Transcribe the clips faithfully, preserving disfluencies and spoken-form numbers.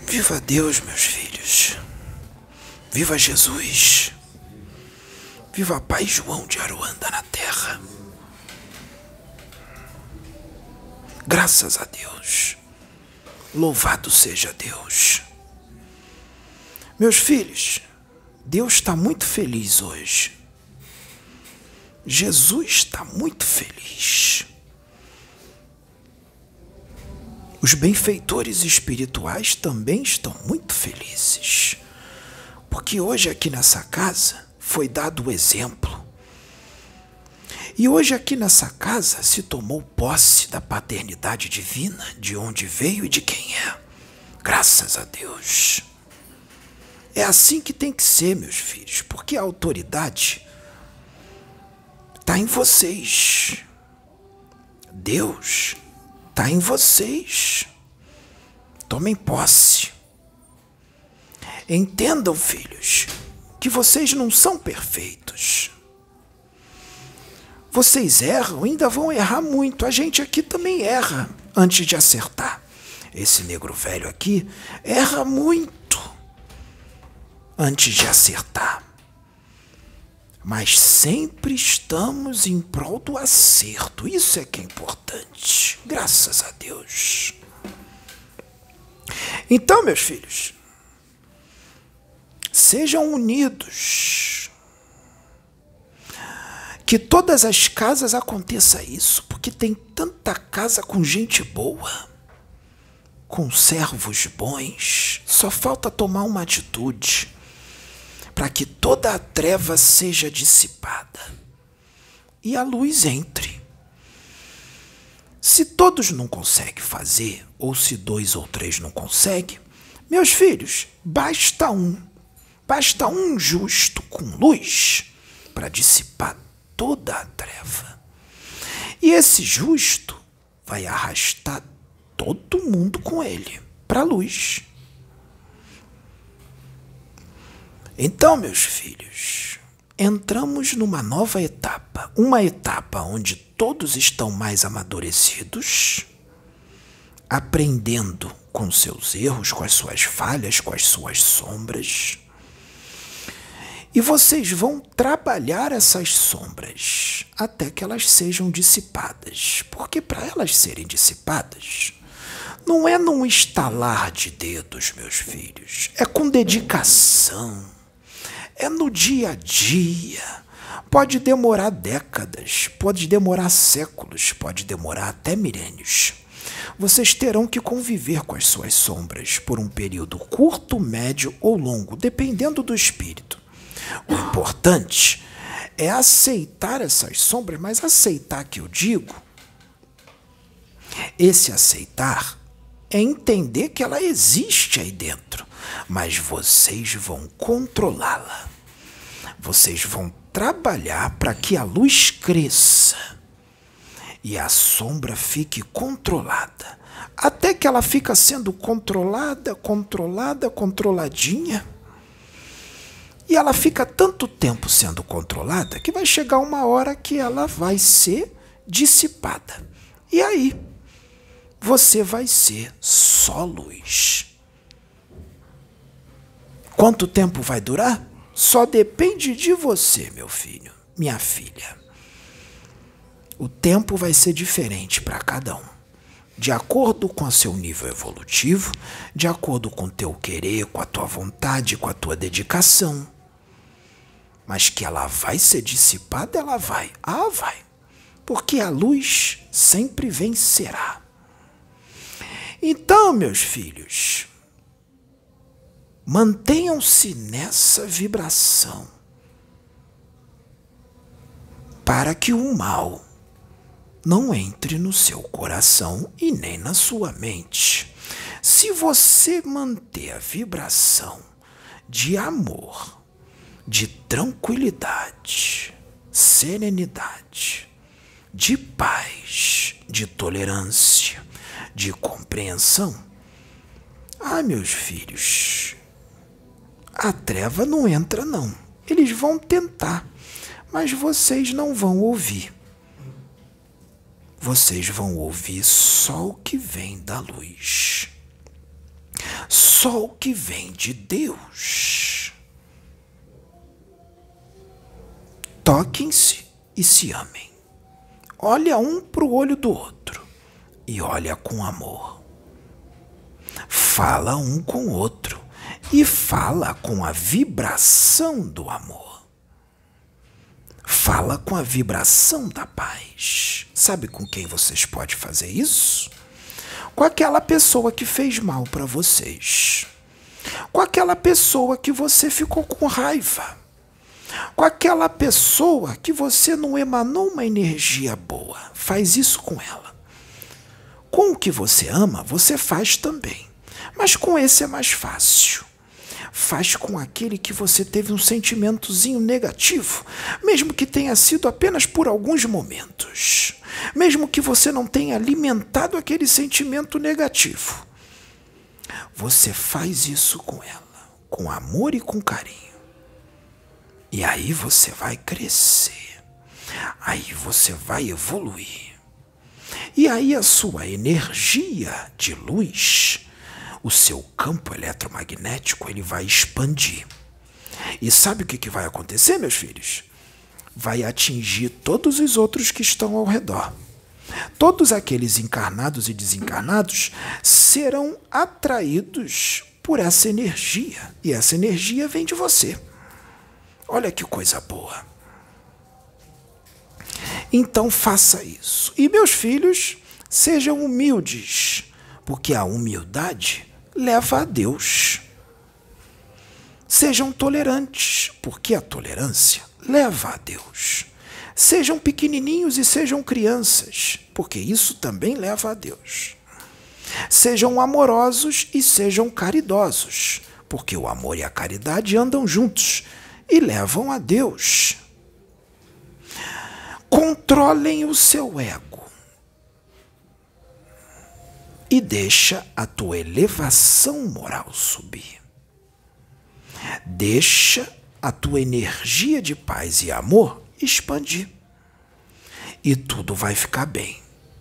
Viva Deus, meus filhos. Viva Jesus. Viva Pai João de Aruanda na terra. Graças a Deus. Louvado seja Deus. Meus filhos, Deus está muito feliz hoje. Jesus está muito feliz. Os benfeitores espirituais também estão muito felizes, porque hoje aqui nessa casa foi dado o exemplo. E hoje aqui nessa casa se tomou posse da paternidade divina, de onde veio e de quem é. Graças a Deus. É assim que tem que ser, meus filhos, porque a autoridade está em vocês. Deus está em vocês. Tomem posse. Entendam, filhos, que vocês não são perfeitos. Vocês erram, ainda vão errar muito. A gente aqui também erra antes de acertar. Esse negro velho aqui erra muito antes de acertar. Mas sempre estamos em prol do acerto. Isso é que é importante. Graças a Deus. Então, meus filhos, sejam unidos. Que todas as casas aconteça isso, porque tem tanta casa com gente boa, com servos bons. Só falta tomar uma atitude para que toda a treva seja dissipada e a luz entre. Se todos não conseguem fazer, ou se dois ou três não conseguem, meus filhos, basta um, basta um justo com luz para dissipar toda a treva. E esse justo vai arrastar todo mundo com ele para a luz. Então, meus filhos, entramos numa nova etapa, uma etapa onde todos estão mais amadurecidos, aprendendo com seus erros, com as suas falhas, com as suas sombras. E vocês vão trabalhar essas sombras até que elas sejam dissipadas. Porque para elas serem dissipadas, não é num estalar de dedos, meus filhos. É com dedicação. É no dia a dia. Pode demorar décadas, pode demorar séculos, pode demorar até milênios. Vocês terão que conviver com as suas sombras por um período curto, médio ou longo, dependendo do espírito. O importante é aceitar essas sombras, mas aceitar que eu digo, esse aceitar é entender que ela existe aí dentro, mas vocês vão controlá-la. Vocês vão trabalhar para que a luz cresça e a sombra fique controlada, até que ela fica sendo controlada, controlada, controladinha. E ela fica tanto tempo sendo controlada que vai chegar uma hora que ela vai ser dissipada. E aí, você vai ser só luz. Quanto tempo vai durar? Só depende de você, meu filho, minha filha. O tempo vai ser diferente para cada um, de acordo com o seu nível evolutivo, de acordo com o teu querer, com a tua vontade, com a tua dedicação. Mas que ela vai ser dissipada, ela vai. Ah, vai. Porque a luz sempre vencerá. Então, meus filhos, mantenham-se nessa vibração para que o mal não entre no seu coração e nem na sua mente. Se você manter a vibração de amor, de tranquilidade, serenidade, de paz, de tolerância, de compreensão, ah, meus filhos, a treva não entra não. Eles vão tentar, mas vocês não vão ouvir. Vocês vão ouvir só o que vem da luz. só o que vem de Deus. Toquem-se e se amem. Olha um para o olho do outro e olha com amor. Fala um com o outro e fala com a vibração do amor. Fala com a vibração da paz. Sabe com quem vocês podem fazer isso? Com aquela pessoa que fez mal para vocês. Com aquela pessoa que você ficou com raiva. Com aquela pessoa que você não emanou uma energia boa. Faz isso com ela. Com o que você ama, você faz também. Mas com esse é mais fácil. Faz com aquele que você teve um sentimentozinho negativo, mesmo que tenha sido apenas por alguns momentos. Mesmo que você não tenha alimentado aquele sentimento negativo. Você faz isso com ela, com amor e com carinho. E aí você vai crescer. Aí você vai evoluir. E aí a sua energia de luz, o seu campo eletromagnético, ele vai expandir. E sabe o que, que vai acontecer, meus filhos? Vai atingir todos os outros que estão ao redor. Todos aqueles encarnados e desencarnados serão atraídos por essa energia. E essa energia vem de você. Olha que coisa boa. Então faça isso. E meus filhos, sejam humildes, porque a humildade leva a Deus. Sejam tolerantes, porque a tolerância leva a Deus. Sejam pequenininhos e sejam crianças, porque isso também leva a Deus. Sejam amorosos e sejam caridosos, porque o amor e a caridade andam juntos e levam a Deus. Controlem o seu ego e deixa a tua elevação moral subir. Deixa a tua energia de paz e amor expandir. E tudo vai ficar bem.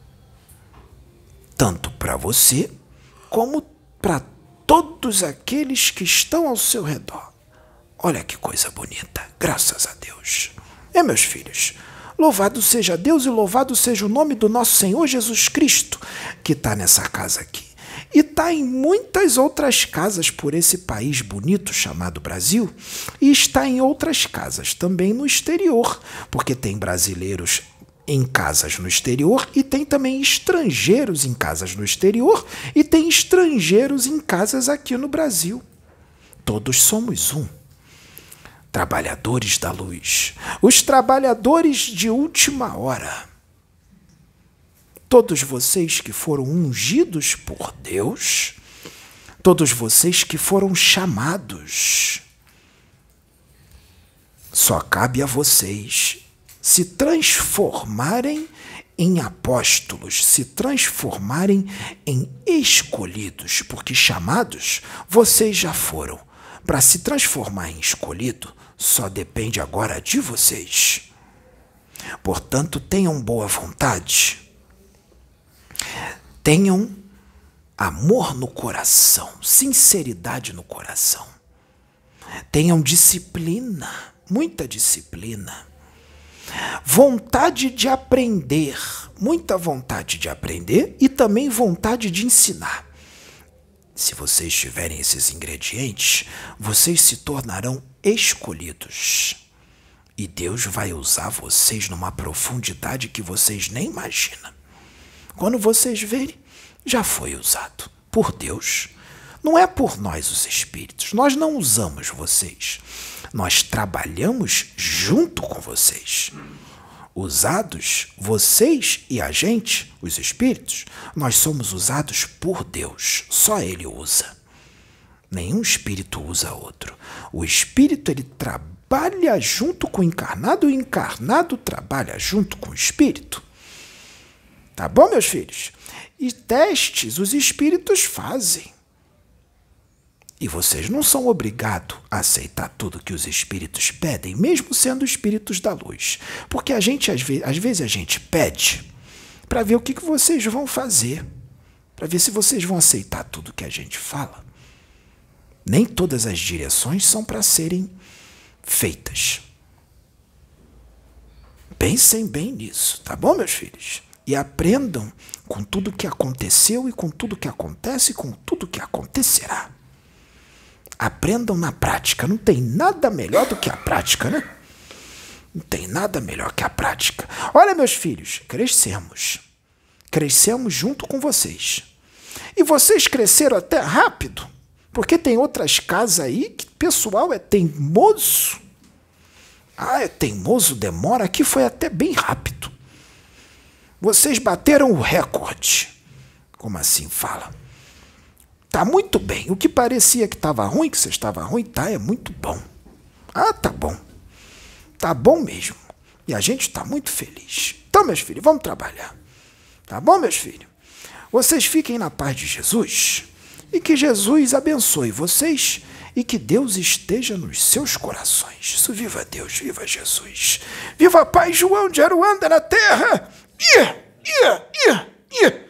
Tanto para você, como para todos aqueles que estão ao seu redor. Olha que coisa bonita, graças a Deus. É, meus filhos, louvado seja Deus e louvado seja o nome do nosso Senhor Jesus Cristo, que está nessa casa aqui. E está em muitas outras casas por esse país bonito chamado Brasil, e está em outras casas também no exterior, porque tem brasileiros em casas no exterior e tem também estrangeiros em casas no exterior e tem estrangeiros em casas aqui no Brasil. Todos somos um. Trabalhadores da luz, os trabalhadores de última hora. Todos vocês que foram ungidos por Deus, todos vocês que foram chamados, só cabe a vocês se transformarem em apóstolos, se transformarem em escolhidos, porque chamados vocês já foram. Para se transformar em escolhido, só depende agora de vocês. Portanto, tenham boa vontade. Tenham amor no coração, sinceridade no coração. Tenham disciplina, muita disciplina. Vontade de aprender, muita vontade de aprender e também vontade de ensinar. Se vocês tiverem esses ingredientes, vocês se tornarão escolhidos. E Deus vai usar vocês numa profundidade que vocês nem imaginam. Quando vocês verem, já foi usado por Deus. Não é por nós os espíritos. Nós não usamos vocês. Nós trabalhamos junto com vocês. Usados, vocês e a gente, os espíritos, nós somos usados por Deus. Só Ele usa. Nenhum espírito usa outro. O espírito, ele trabalha junto com o encarnado e o encarnado trabalha junto com o espírito. Tá bom, meus filhos? E testes os espíritos fazem. E vocês não são obrigados a aceitar tudo que os espíritos pedem, mesmo sendo espíritos da luz. Porque a gente, às vezes, às vezes a gente pede para ver o que, que vocês vão fazer. Para ver se vocês vão aceitar tudo que a gente fala. Nem todas as direções são para serem feitas. Pensem bem nisso, tá bom, meus filhos? E aprendam com tudo que aconteceu e com tudo que acontece e com tudo que acontecerá. Aprendam na prática. Não tem nada melhor do que a prática, né? Não tem nada melhor que a prática. Olha, meus filhos, crescemos. Crescemos junto com vocês. E vocês cresceram até rápido, porque tem outras casas aí que o pessoal é teimoso. Ah, é teimoso, demora. Aqui foi até bem rápido. Vocês bateram o recorde. Como assim fala? Tá muito bem. O que parecia que estava ruim, que você estava ruim, tá, é muito bom. Ah, tá bom. Tá bom mesmo. E a gente está muito feliz. Então, meus filhos, vamos trabalhar. Tá bom, meus filhos? Vocês fiquem na paz de Jesus e que Jesus abençoe vocês e que Deus esteja nos seus corações. Isso, viva Deus, viva Jesus. Viva Pai João de Aruanda na terra. Ia, ia, ia, ia.